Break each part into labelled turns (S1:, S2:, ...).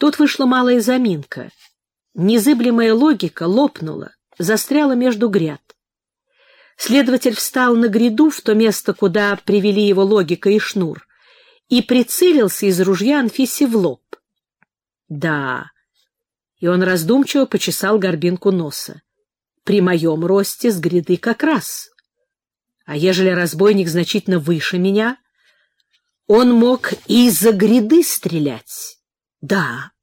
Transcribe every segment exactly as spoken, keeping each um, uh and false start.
S1: Тут вышла малая заминка. Незыблемая логика лопнула, застряла между гряд. Следователь встал на гряду в то место, куда привели его логика и шнур, и прицелился из ружья Анфисе в лоб. Да, и он раздумчиво почесал горбинку носа. При моем росте с гряды как раз. А ежели разбойник значительно выше меня, он мог и из-за гряды стрелять. Да.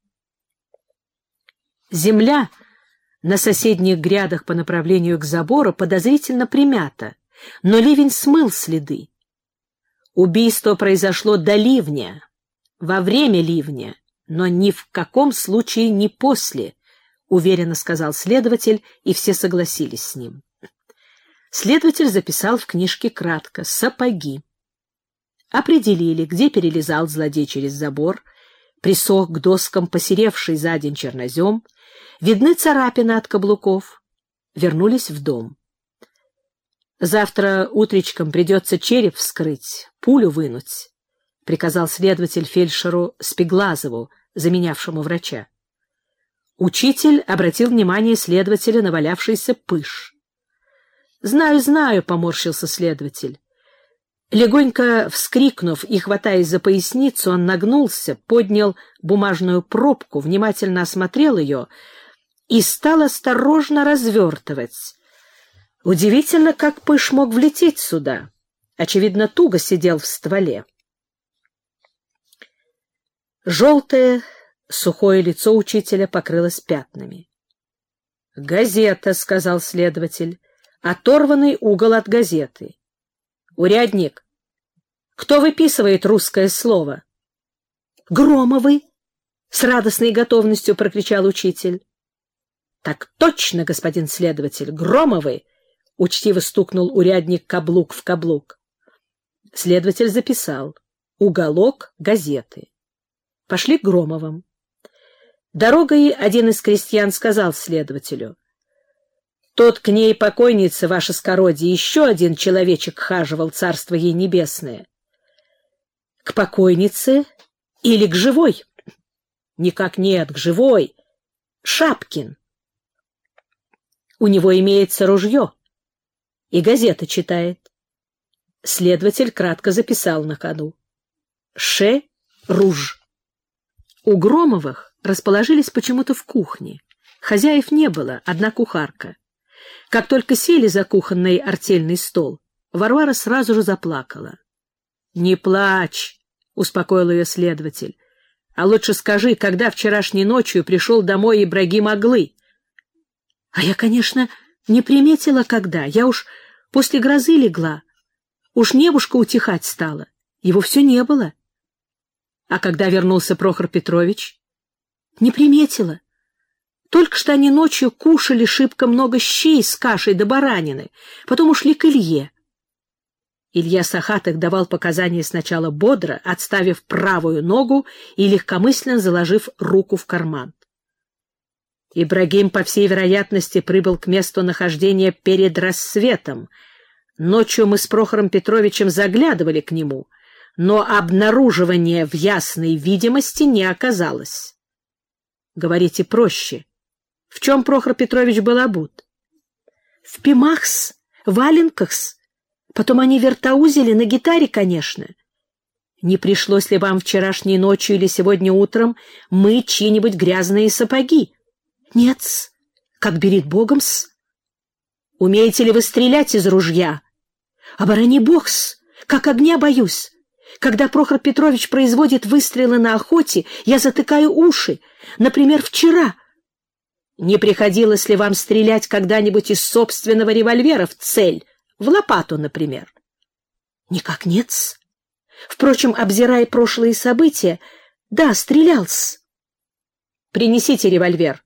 S1: Земля на соседних грядах по направлению к забору подозрительно примята, но ливень смыл следы. Убийство произошло до ливня, во время ливня, но ни в каком случае не после, уверенно сказал следователь, и все согласились с ним. Следователь записал в книжке кратко «сапоги». Определили, где перелезал злодей через забор, присох к доскам посеревший за день чернозем, видны царапины от каблуков. Вернулись в дом. «Завтра утречком придется череп вскрыть, пулю вынуть», — приказал следователь фельдшеру Спиглазову, заменявшему врача. Учитель обратил внимание следователя на валявшийся пыш. «Знаю, знаю», — поморщился следователь. Легонько вскрикнув и хватаясь за поясницу, он нагнулся, поднял бумажную пробку, внимательно осмотрел ее и стал осторожно развертывать. Удивительно, как пыш мог влететь сюда. Очевидно, туго сидел в стволе. Желтое, сухое лицо учителя покрылось пятнами. «Газета», — сказал следователь, — «оторванный угол от газеты». «Урядник, кто выписывает русское слово?» «Громовы!» — с радостной готовностью прокричал учитель. «Так точно, господин следователь, Громовы!» — учтиво стукнул урядник каблук в каблук. Следователь записал «Уголок газеты». Пошли к Громовым. Дорогой один из крестьян сказал следователю: «Тот к ней покойница, ваше скородие, еще один человечек хаживал, царство ей небесное». «К покойнице или к живой?» «Никак нет, к живой. Шапкин. У него имеется ружье, и газета читает». Следователь кратко записал на ходу: «Ше руж». У Громовых расположились почему-то в кухне. Хозяев не было, одна кухарка. Как только сели за кухонный артельный стол, Варвара сразу же заплакала. «Не плачь», — успокоил ее следователь, — «а лучше скажи, когда вчерашней ночью пришел домой Ибрагим Аглы». «А я, конечно, не приметила, когда. Я уж после грозы легла. Уж небушка утихать стала. Его все не было». «А когда вернулся Прохор Петрович?» «Не приметила. Только что они ночью кушали шибко много щей с кашей до баранины, потом ушли к Илье». Илья Сахатых давал показания сначала бодро, отставив правую ногу и легкомысленно заложив руку в карман. Ибрагим, по всей вероятности, прибыл к месту нахождения перед рассветом. Ночью мы с Прохором Петровичем заглядывали к нему, но обнаруживания в ясной видимости не оказалось. Говорите проще. В чем Прохор Петрович был обут? В пимахс, валенкахс. Потом они вертаузили на гитаре, конечно. Не пришлось ли вам вчерашней ночью или сегодня утром мыть чьи-нибудь грязные сапоги? Нет-с, как берет богом-с. Умеете ли вы стрелять из ружья? Оборони бог-с, как огня боюсь. Когда Прохор Петрович производит выстрелы на охоте, я затыкаю уши. Например, вчера. Не приходилось ли вам стрелять когда-нибудь из собственного револьвера в цель, в лопату, например? Никак нет-с. Впрочем, обзирая прошлые события, да, стрелял-с. Принесите револьвер.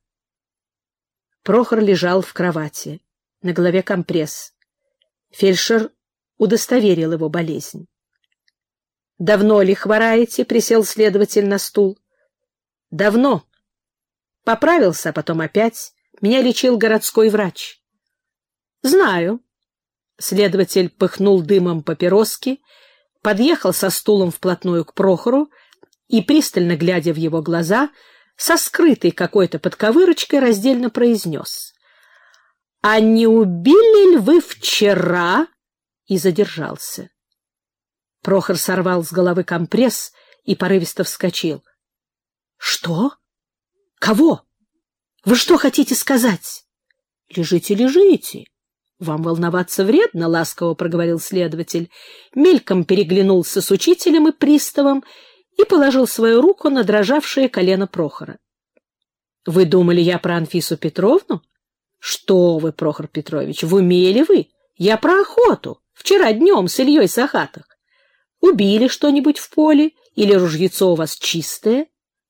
S1: Прохор лежал в кровати, на голове компресс. Фельдшер удостоверил его болезнь. «Давно ли хвораете?» — присел следователь на стул. «Давно. Поправился, а потом опять. Меня лечил городской врач». «Знаю». Следователь пыхнул дымом папироски, подъехал со стулом вплотную к Прохору и, пристально глядя в его глаза, со скрытой какой-то подковырочкой раздельно произнес: «А не убили ли вы вчера?» и задержался. Прохор сорвал с головы компресс и порывисто вскочил. — Что? Кого? Вы что хотите сказать? — Лежите, лежите. Вам волноваться вредно, — ласково проговорил следователь, мельком переглянулся с учителем и приставом и положил свою руку на дрожавшее колено Прохора. — Вы думали, я про Анфису Петровну? — Что вы, Прохор Петрович, в уме ли вы? Я про охоту. Вчера днем с Ильей Сахатых. Убили что-нибудь в поле или ружьецо у вас чистое?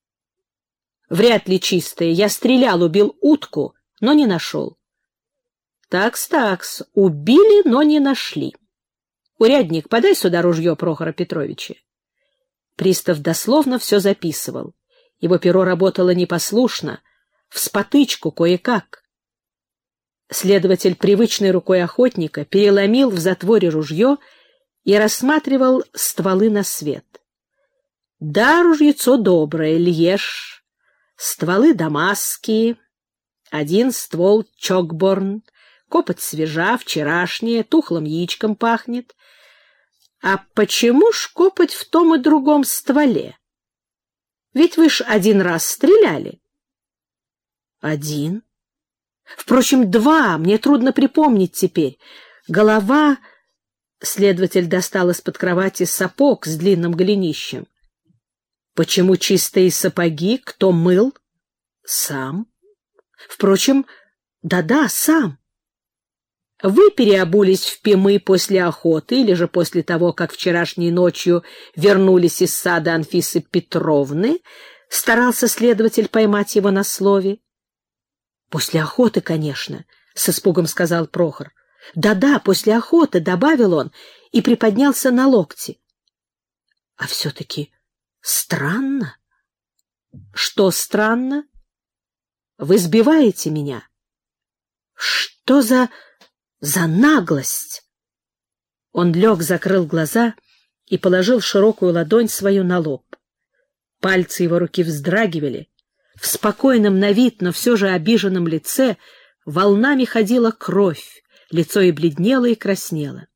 S1: — Вряд ли чистое. Я стрелял, убил утку, но не нашел. Такс-такс, убили, но не нашли. Урядник, подай сюда ружье Прохора Петровича. Пристав дословно все записывал. Его перо работало непослушно, вспотычку кое-как. Следователь привычной рукой охотника переломил в затворе ружье и рассматривал стволы на свет. Да, ружьецо доброе, Льеж, стволы дамасские, один ствол Чокборн, копоть свежа, вчерашняя, тухлым яичком пахнет. А почему ж копоть в том и другом стволе? Ведь вы ж один раз стреляли. Один? Впрочем, два, мне трудно припомнить теперь. Голова... Следователь достал из-под кровати сапог с длинным голенищем. Почему чистые сапоги? Кто мыл? Сам. Впрочем, да-да, сам. Вы переобулись в Пимы после охоты или же после того, как вчерашней ночью вернулись из сада Анфисы Петровны? Старался следователь поймать его на слове. После охоты, конечно, с испугом сказал Прохор. Да-да, после охоты, добавил он и приподнялся на локти. А все-таки странно. Что странно? Вы сбиваете меня. Что за... за наглость? Он лег, закрыл глаза и положил широкую ладонь свою на лоб. Пальцы его руки вздрагивали. В спокойном на вид, но все же обиженном лице волнами ходила кровь, лицо и бледнело, и краснело.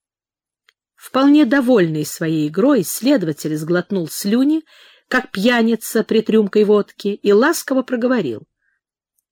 S1: Вполне довольный своей игрой, следователь сглотнул слюни, как пьяница при рюмкой водки, и ласково проговорил: